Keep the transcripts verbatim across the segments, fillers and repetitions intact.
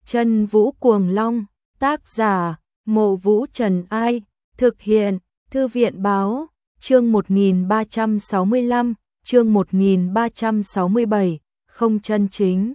Chân Vũ Cuồng Long, tác giả, Mộ Vũ Trần Ai, thực hiện, Thư viện Báo, chương một nghìn ba trăm sáu mươi lăm, chương một nghìn ba trăm sáu mươi bảy, không chân chính.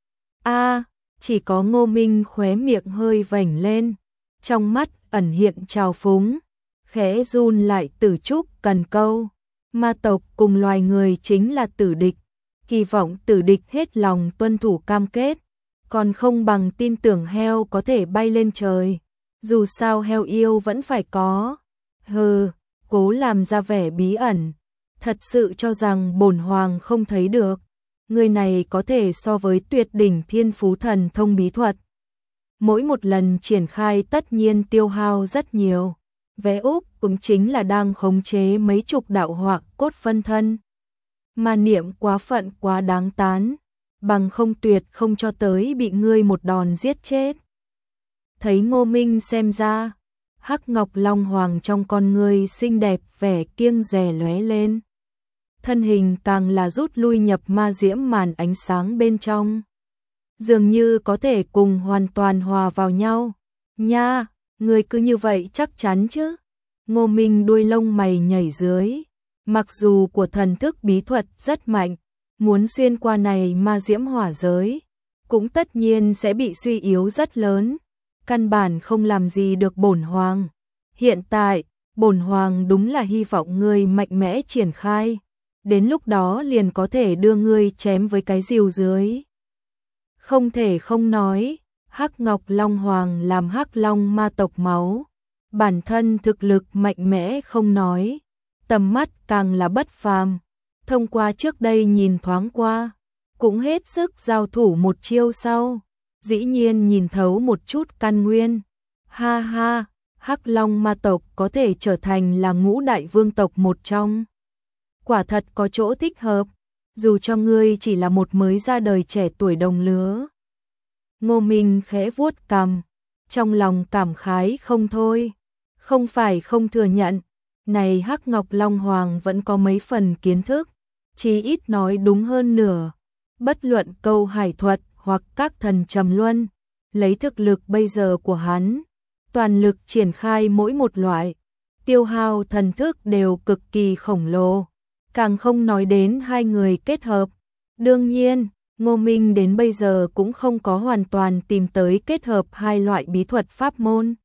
A, chỉ có Ngô Minh khóe miệng hơi vểnh lên, trong mắt ẩn hiện trào phúng, khẽ run lại Tử Trúc cần câu. Ma tộc cùng loài người chính là tử địch, kỳ vọng tử địch hết lòng tuân thủ cam kết, còn không bằng tin tưởng heo có thể bay lên trời, dù sao heo yêu vẫn phải có. Hừ, cố làm ra vẻ bí ẩn, thật sự cho rằng bổn hoàng không thấy được, người này có thể so với tuyệt đỉnh thiên phú thần thông bí thuật. Mỗi một lần triển khai tất nhiên tiêu hao rất nhiều, vẽ úp cũng chính là đang khống chế mấy chục đạo họa cốt phân thân. Mà niệm quá phận quá đáng tán, bằng không tuyệt không cho tới bị ngươi một đòn giết chết. Thấy Ngô Minh xem ra, hắc ngọc long hoàng trong con ngươi xinh đẹp vẻ kiêng dè lóe lên. Thân hình càng là rút lui nhập ma diễm màn ánh sáng bên trong. Dường như có thể cùng hoàn toàn hòa vào nhau. Nha, người cứ như vậy chắc chắn chứ? Ngô Minh đuôi lông mày nhảy dưới. Mặc dù của thần thức bí thuật rất mạnh, muốn xuyên qua này ma diễm hỏa giới, cũng tất nhiên sẽ bị suy yếu rất lớn. Căn bản không làm gì được bổn hoàng. Hiện tại, bổn hoàng đúng là hy vọng ngươi mạnh mẽ triển khai. Đến lúc đó liền có thể đưa ngươi chém với cái rìu dưới. Không thể không nói, hắc ngọc long hoàng làm hắc long ma tộc máu. Bản thân thực lực mạnh mẽ không nói, tầm mắt càng là bất phàm. Thông qua trước đây nhìn thoáng qua, cũng hết sức giao thủ một chiêu sau. Dĩ nhiên nhìn thấu một chút căn nguyên. Ha ha, hắc long ma tộc có thể trở thành là ngũ đại vương tộc một trong. Quả thật có chỗ thích hợp, dù cho ngươi chỉ là một mới ra đời trẻ tuổi đồng lứa. Ngô Minh khẽ vuốt cằm, trong lòng cảm khái không thôi. Không phải không thừa nhận, này hắc ngọc long hoàng vẫn có mấy phần kiến thức, chí ít nói đúng hơn nửa. Bất luận câu hải thuật hoặc các thần trầm luân, lấy thực lực bây giờ của hắn, toàn lực triển khai mỗi một loại, tiêu hao thần thức đều cực kỳ khổng lồ, càng không nói đến hai người kết hợp. Đương nhiên, Ngô Minh đến bây giờ cũng không có hoàn toàn tìm tới kết hợp hai loại bí thuật pháp môn.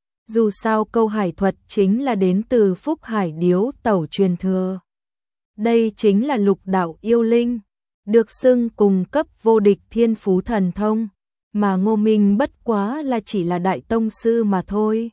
Dù sao câu hải thuật chính là đến từ Phúc Hải Điếu Tẩu truyền thừa. Đây chính là lục đạo yêu linh, được xưng cùng cấp vô địch thiên phú thần thông, mà Ngô Minh bất quá là chỉ là đại tông sư mà thôi.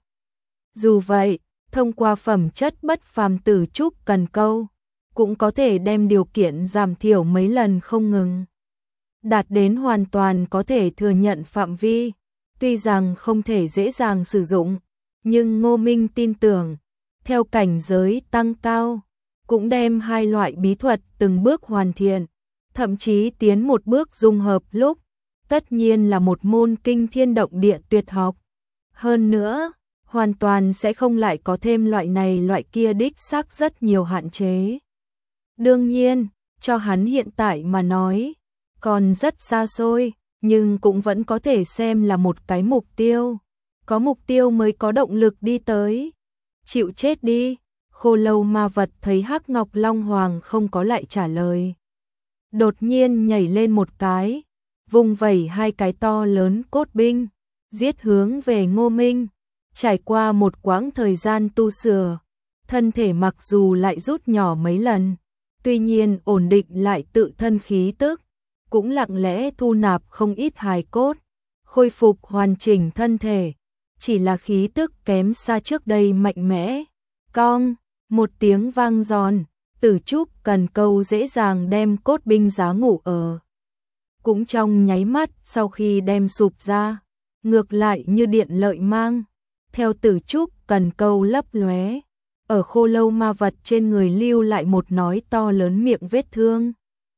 Dù vậy, thông qua phẩm chất bất phàm Tử Trúc cần câu, cũng có thể đem điều kiện giảm thiểu mấy lần không ngừng, đạt đến hoàn toàn có thể thừa nhận phạm vi. Tuy rằng không thể dễ dàng sử dụng, nhưng Ngô Minh tin tưởng, theo cảnh giới tăng cao, cũng đem hai loại bí thuật từng bước hoàn thiện, thậm chí tiến một bước dung hợp lúc, tất nhiên là một môn kinh thiên động địa tuyệt học. Hơn nữa, hoàn toàn sẽ không lại có thêm loại này loại kia đích xác rất nhiều hạn chế. Đương nhiên, cho hắn hiện tại mà nói, còn rất xa xôi, nhưng cũng vẫn có thể xem là một cái mục tiêu. Có mục tiêu mới có động lực đi tới. Chịu chết đi. Khô lâu ma vật thấy hắc ngọc long hoàng không có lại trả lời, đột nhiên nhảy lên một cái, vung vẩy hai cái to lớn cốt binh, giết hướng về Ngô Minh. Trải qua một quãng thời gian tu sửa, thân thể mặc dù lại rút nhỏ mấy lần, tuy nhiên ổn định lại tự thân khí tức, cũng lặng lẽ thu nạp không ít hài cốt, khôi phục hoàn chỉnh thân thể. Chỉ là khí tức kém xa trước đây mạnh mẽ. Cong, một tiếng vang giòn, Tử Trúc cần câu dễ dàng đem cốt binh giá ngủ ở. Cũng trong nháy mắt sau khi đem sụp ra, ngược lại như điện lợi mang, theo Tử Trúc cần câu lấp lóe, ở khô lâu ma vật trên người lưu lại một nói to lớn miệng vết thương.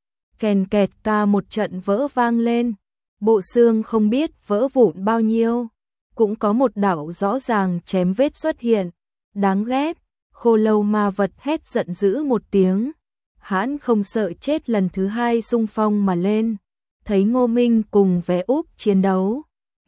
Kèn kẹt ca một trận vỡ vang lên, bộ xương không biết vỡ vụn bao nhiêu. Cũng có một đạo rõ ràng chém vết xuất hiện. Đáng ghét, khô lâu ma vật hét giận dữ một tiếng. Hãn không sợ chết lần thứ hai xung phong mà lên. Thấy Ngô Minh cùng Vé Úp chiến đấu,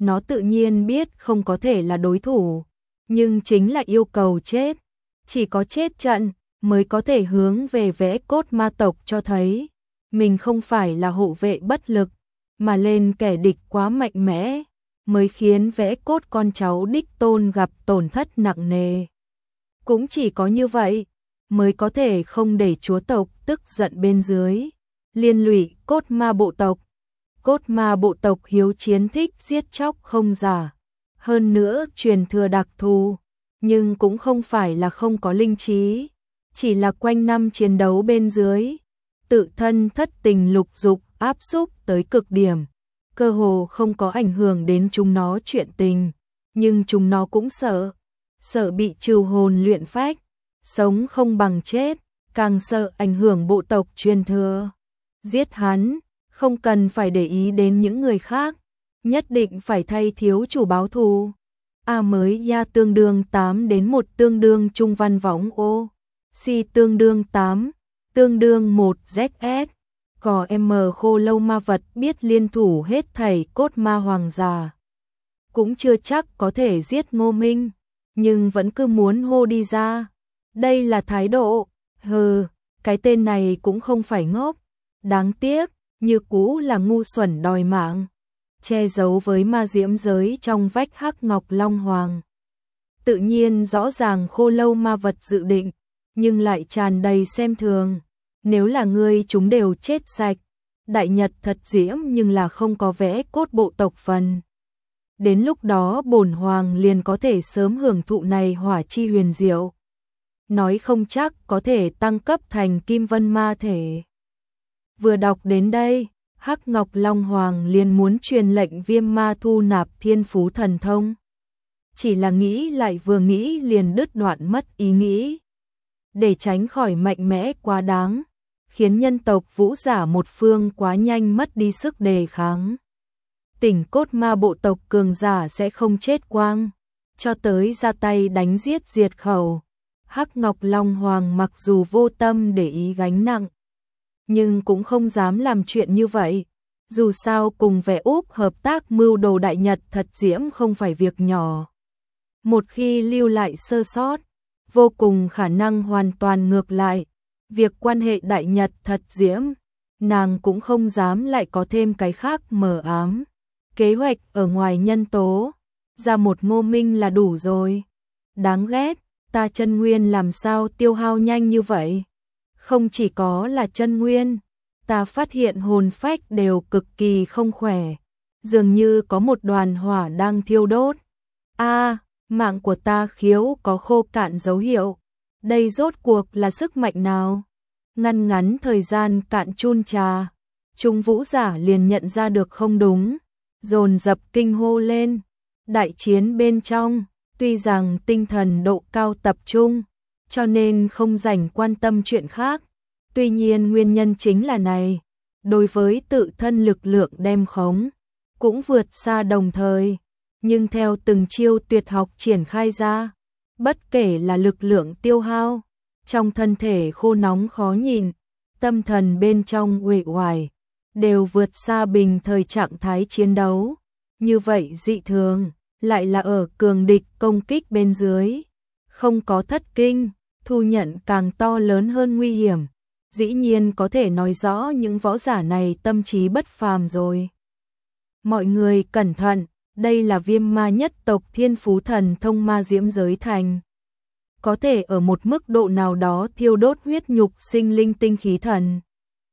nó tự nhiên biết không có thể là đối thủ, nhưng chính là yêu cầu chết. Chỉ có chết trận mới có thể hướng về vẽ cốt ma tộc cho thấy mình không phải là hộ vệ bất lực, mà lên kẻ địch quá mạnh mẽ, mới khiến vẽ cốt con cháu đích tôn gặp tổn thất nặng nề. Cũng chỉ có như vậy mới có thể không để chúa tộc tức giận bên dưới, liên lụy cốt ma bộ tộc. Cốt ma bộ tộc hiếu chiến thích giết chóc không giả, hơn nữa truyền thừa đặc thù, nhưng cũng không phải là không có linh trí, chỉ là quanh năm chiến đấu bên dưới, tự thân thất tình lục dục áp xúc tới cực điểm, cơ hồ không có ảnh hưởng đến chúng nó chuyện tình, nhưng chúng nó cũng sợ, sợ bị trừ hồn luyện phách, sống không bằng chết, càng sợ ảnh hưởng bộ tộc truyền thừa. Giết hắn, không cần phải để ý đến những người khác, nhất định phải thay thiếu chủ báo thù. A mới ya tương đương tám đến một tương đương trung văn võng ô, si tương đương tám, tương đương một Z S. Có M khô lâu ma vật biết liên thủ hết thảy cốt ma hoàng già. Cũng chưa chắc có thể giết Ngô Minh, nhưng vẫn cứ muốn hô đi ra. Đây là thái độ, hừ, cái tên này cũng không phải ngốc. Đáng tiếc, như cũ là ngu xuẩn đòi mạng, che giấu với ma diễm giới trong vách hắc ngọc long hoàng. Tự nhiên rõ ràng khô lâu ma vật dự định, nhưng lại tràn đầy xem thường. Nếu là ngươi chúng đều chết sạch, đại nhật thật diễm nhưng là không có vẽ cốt bộ tộc phần. Đến lúc đó bổn hoàng liền có thể sớm hưởng thụ này hỏa chi huyền diệu. Nói không chắc có thể tăng cấp thành kim vân ma thể. Vừa đọc đến đây, Hắc Ngọc Long Hoàng liền muốn truyền lệnh Viêm Ma thu nạp thiên phú thần thông. Chỉ là nghĩ lại vừa nghĩ liền đứt đoạn mất ý nghĩ. Để tránh khỏi mạnh mẽ quá đáng, khiến nhân tộc vũ giả một phương quá nhanh mất đi sức đề kháng. Tỉnh cốt ma bộ tộc cường giả sẽ không chết quang, cho tới ra tay đánh giết diệt khẩu. Hắc Ngọc Long Hoàng mặc dù vô tâm để ý gánh nặng, nhưng cũng không dám làm chuyện như vậy. Dù sao cùng vẻ úp hợp tác mưu đồ đại nhật thật diễm không phải việc nhỏ. Một khi lưu lại sơ sót, vô cùng khả năng hoàn toàn ngược lại. Việc quan hệ đại nhật thật diễm, nàng cũng không dám lại có thêm cái khác mờ ám. Kế hoạch ở ngoài nhân tố, ra một Ngô Minh là đủ rồi. Đáng ghét, ta chân nguyên làm sao tiêu hao nhanh như vậy? Không chỉ có là chân nguyên, ta phát hiện hồn phách đều cực kỳ không khỏe, dường như có một đoàn hỏa đang thiêu đốt. A, à, mạng của ta khiếu có khô cạn dấu hiệu. Đây rốt cuộc là sức mạnh nào? Ngăn ngắn thời gian cạn chun trà, chúng vũ giả liền nhận ra được không đúng, dồn dập kinh hô lên. Đại chiến bên trong, tuy rằng tinh thần độ cao tập trung, cho nên không rảnh quan tâm chuyện khác. Tuy nhiên nguyên nhân chính là này, đối với tự thân lực lượng đem khống, cũng vượt xa đồng thời. Nhưng theo từng chiêu tuyệt học triển khai ra, bất kể là lực lượng tiêu hao, trong thân thể khô nóng khó nhìn, tâm thần bên trong uể oải, đều vượt xa bình thời trạng thái chiến đấu. Như vậy dị thường, lại là ở cường địch công kích bên dưới, không có thất kinh, thu nhận càng to lớn hơn nguy hiểm. Dĩ nhiên có thể nói rõ những võ giả này tâm trí bất phàm rồi. Mọi người cẩn thận, đây là viêm ma nhất tộc thiên phú thần thông ma diễm giới thành. Có thể ở một mức độ nào đó thiêu đốt huyết nhục sinh linh tinh khí thần.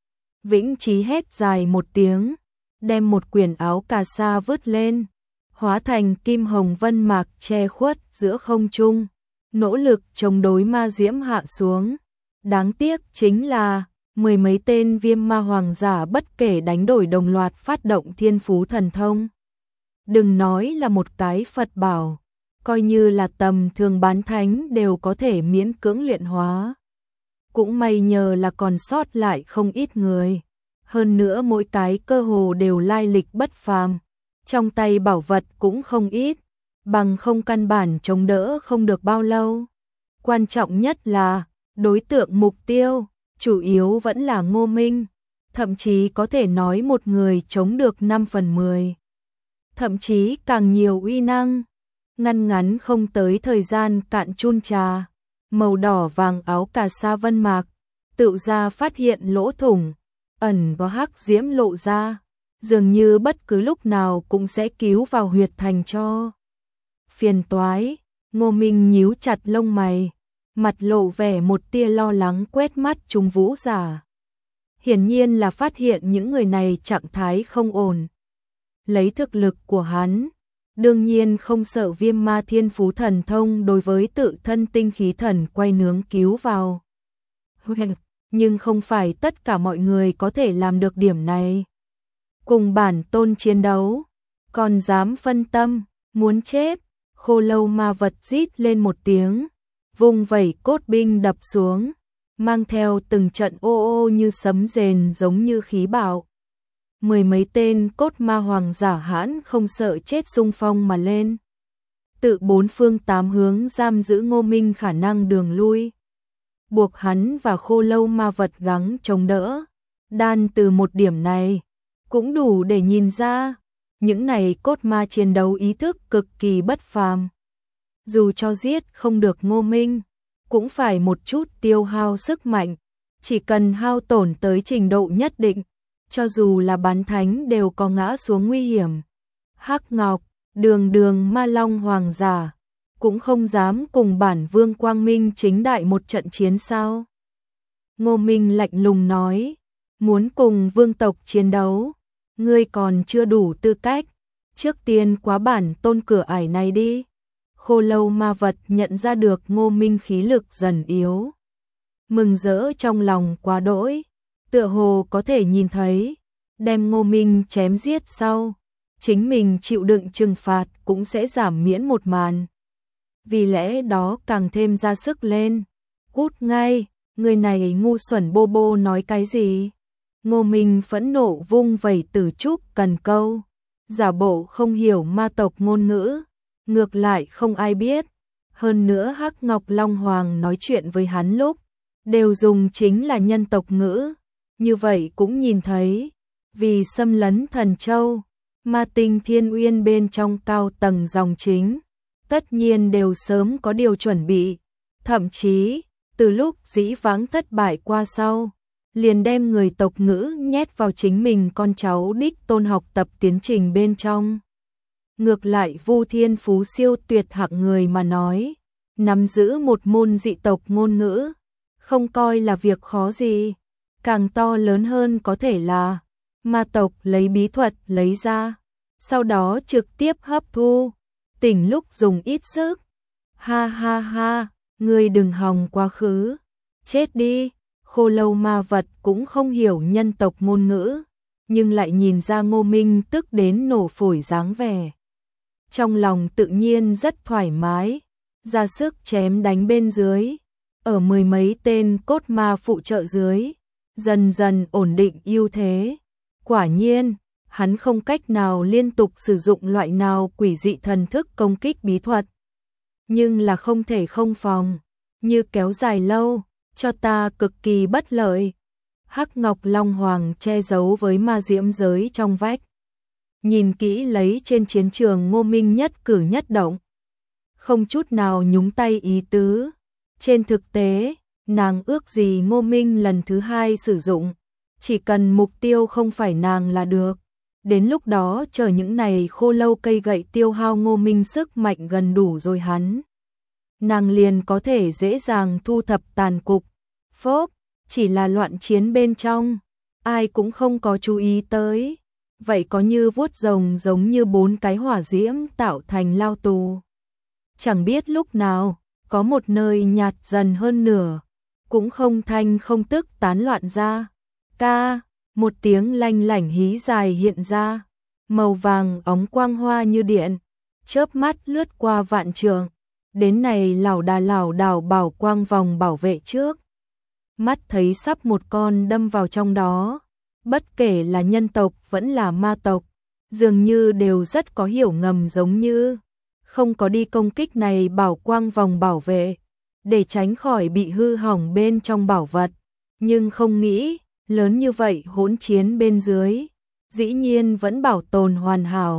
Vĩnh Chí hét dài một tiếng, đem một quyển áo cà sa vứt lên, hóa thành kim hồng vân mạc che khuất giữa không trung, nỗ lực chống đối ma diễm hạ xuống. Đáng tiếc chính là mười mấy tên viêm ma hoàng giả bất kể đánh đổi đồng loạt phát động thiên phú thần thông. Đừng nói là một cái Phật bảo, coi như là tầm thường bán thánh đều có thể miễn cưỡng luyện hóa. Cũng may nhờ là còn sót lại không ít người. Hơn nữa mỗi cái cơ hồ đều lai lịch bất phàm, trong tay bảo vật cũng không ít, bằng không căn bản chống đỡ không được bao lâu. Quan trọng nhất là đối tượng mục tiêu, chủ yếu vẫn là Ngô Minh, thậm chí có thể nói một người chống được năm phần mười. thậm chí càng nhiều uy năng. Ngăn ngắn không tới thời gian cạn chun trà, màu đỏ vàng áo cà sa vân mạc, tự ra phát hiện lỗ thủng, ẩn có hắc diễm lộ ra, dường như bất cứ lúc nào cũng sẽ cứu vào huyệt thành cho. Phiền toái, Ngô Minh nhíu chặt lông mày, mặt lộ vẻ một tia lo lắng quét mắt chúng vũ giả. Hiển nhiên là phát hiện những người này trạng thái không ổn. Lấy thực lực của hắn, đương nhiên không sợ Viêm Ma Thiên Phú thần thông đối với tự thân tinh khí thần quay nướng cứu vào. Nhưng không phải tất cả mọi người có thể làm được điểm này. Cùng bản tôn chiến đấu, còn dám phân tâm, muốn chết. Khô Lâu ma vật rít lên một tiếng, vung vẩy cốt binh đập xuống, mang theo từng trận ô ô như sấm rền giống như khí bạo. Mười mấy tên cốt ma hoàng giả hãn không sợ chết xung phong mà lên. Tự bốn phương tám hướng giam giữ Ngô Minh khả năng đường lui. Buộc hắn và Khô Lâu ma vật gắng chống đỡ. Đan từ một điểm này, cũng đủ để nhìn ra, những này cốt ma chiến đấu ý thức cực kỳ bất phàm. Dù cho giết không được Ngô Minh, cũng phải một chút tiêu hao sức mạnh, chỉ cần hao tổn tới trình độ nhất định, cho dù là bán thánh đều có ngã xuống nguy hiểm. Hắc Ngọc, đường đường ma long hoàng giả, cũng không dám cùng bản vương quang minh chính đại một trận chiến sao. Ngô Minh lạnh lùng nói, muốn cùng vương tộc chiến đấu, ngươi còn chưa đủ tư cách, trước tiên quá bản tôn cửa ải này đi. Khô Lâu ma vật nhận ra được Ngô Minh khí lực dần yếu, mừng rỡ trong lòng quá đỗi, tựa hồ có thể nhìn thấy, đem Ngô Minh chém giết sau, chính mình chịu đựng trừng phạt cũng sẽ giảm miễn một màn. Vì lẽ đó càng thêm ra sức lên. Cút ngay, người này ngu xuẩn bô bô nói cái gì? Ngô Minh phẫn nộ vung vẩy tử trúc cần câu, giả bộ không hiểu ma tộc ngôn ngữ, ngược lại không ai biết. Hơn nữa Hắc Ngọc Long Hoàng nói chuyện với hắn lúc, đều dùng chính là nhân tộc ngữ, như vậy cũng nhìn thấy, vì xâm lấn Thần Châu, ma tinh Thiên Uyên bên trong cao tầng dòng chính, tất nhiên đều sớm có điều chuẩn bị, thậm chí, từ lúc dĩ vãng thất bại qua sau, liền đem người tộc ngữ nhét vào chính mình con cháu đích tôn học tập tiến trình bên trong. Ngược lại Vu Thiên Phú siêu tuyệt hạng người mà nói, nắm giữ một môn dị tộc ngôn ngữ, không coi là việc khó gì, càng to lớn hơn có thể là ma tộc lấy bí thuật lấy ra, sau đó trực tiếp hấp thu, tỉnh lúc dùng ít sức. Ha ha ha, ngươi đừng hòng quá khứ, chết đi. Khô Lâu ma vật cũng không hiểu nhân tộc ngôn ngữ, nhưng lại nhìn ra Ngô Minh tức đến nổ phổi dáng vẻ. Trong lòng tự nhiên rất thoải mái, ra sức chém đánh bên dưới, ở mười mấy tên cốt ma phụ trợ dưới, dần dần ổn định ưu thế. Quả nhiên, hắn không cách nào liên tục sử dụng loại nào quỷ dị thần thức công kích bí thuật, nhưng là không thể không phòng, như kéo dài lâu, cho ta cực kỳ bất lợi. Hắc Ngọc Long Hoàng che giấu với ma diễm giới trong vách, nhìn kỹ lấy trên chiến trường Ngô Minh nhất cử nhất động, không chút nào nhúng tay ý tứ. Trên thực tế, nàng ước gì Ngô Minh lần thứ hai sử dụng, chỉ cần mục tiêu không phải nàng là được. Đến lúc đó chờ những này khô lâu cây gậy tiêu hao Ngô Minh sức mạnh gần đủ rồi hắn, nàng liền có thể dễ dàng thu thập tàn cục. Phốp, chỉ là loạn chiến bên trong, ai cũng không có chú ý tới. Vậy có như vuốt rồng giống như bốn cái hỏa diễm tạo thành lao tù. Chẳng biết lúc nào, có một nơi nhạt dần hơn nửa, cũng không thanh không tức tán loạn ra. Ca, một tiếng lanh lảnh hí dài hiện ra, màu vàng óng quang hoa như điện, chớp mắt lướt qua vạn trường, đến này lảo đà lảo đảo bảo quang vòng bảo vệ trước. Mắt thấy sắp một con đâm vào trong đó, bất kể là nhân tộc vẫn là ma tộc, dường như đều rất có hiểu ngầm giống như không có đi công kích này bảo quang vòng bảo vệ, để tránh khỏi bị hư hỏng bên trong bảo vật, nhưng không nghĩ, lớn như vậy hỗn chiến bên dưới, dĩ nhiên vẫn bảo tồn hoàn hảo,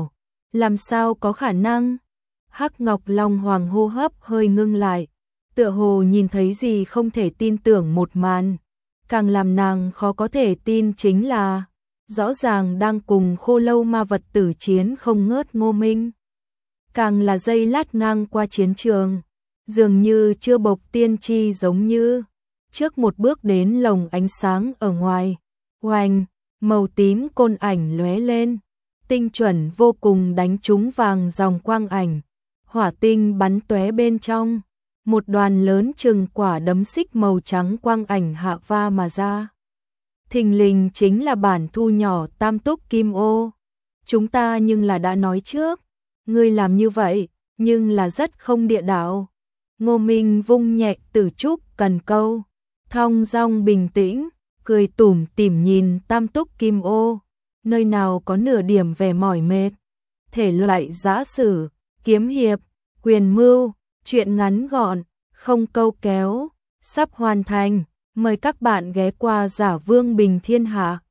Làm sao có khả năng? Hắc Ngọc Long Hoàng hô hấp hơi ngưng lại, tựa hồ nhìn thấy gì không thể tin tưởng một màn. Càng làm nàng khó có thể tin chính là, rõ ràng đang cùng Khô Lâu ma vật tử chiến không ngớt Ngô Minh. Càng là giây lát ngang qua chiến trường, dường như chưa bộc tiên tri giống như, trước một bước đến lồng ánh sáng ở ngoài, oanh, màu tím côn ảnh lóe lên, tinh chuẩn vô cùng đánh trúng vàng dòng quang ảnh, hỏa tinh bắn tóe bên trong, một đoàn lớn chừng quả đấm xích màu trắng quang ảnh hạ va mà ra. Thình lình chính là bản thu nhỏ tam túc kim ô. Chúng ta nhưng là đã nói trước, ngươi làm như vậy, nhưng là rất không địa đạo. Ngô Minh vung nhẹ tử trúc cần câu, thong dong bình tĩnh, cười tủm tỉm nhìn tam túc kim ô, nơi nào có nửa điểm vẻ mỏi mệt. Thể loại giã sử, kiếm hiệp, quyền mưu, truyện ngắn gọn, không câu kéo, sắp hoàn thành. Mời các bạn ghé qua Giả Vương Bình Thiên Hạ.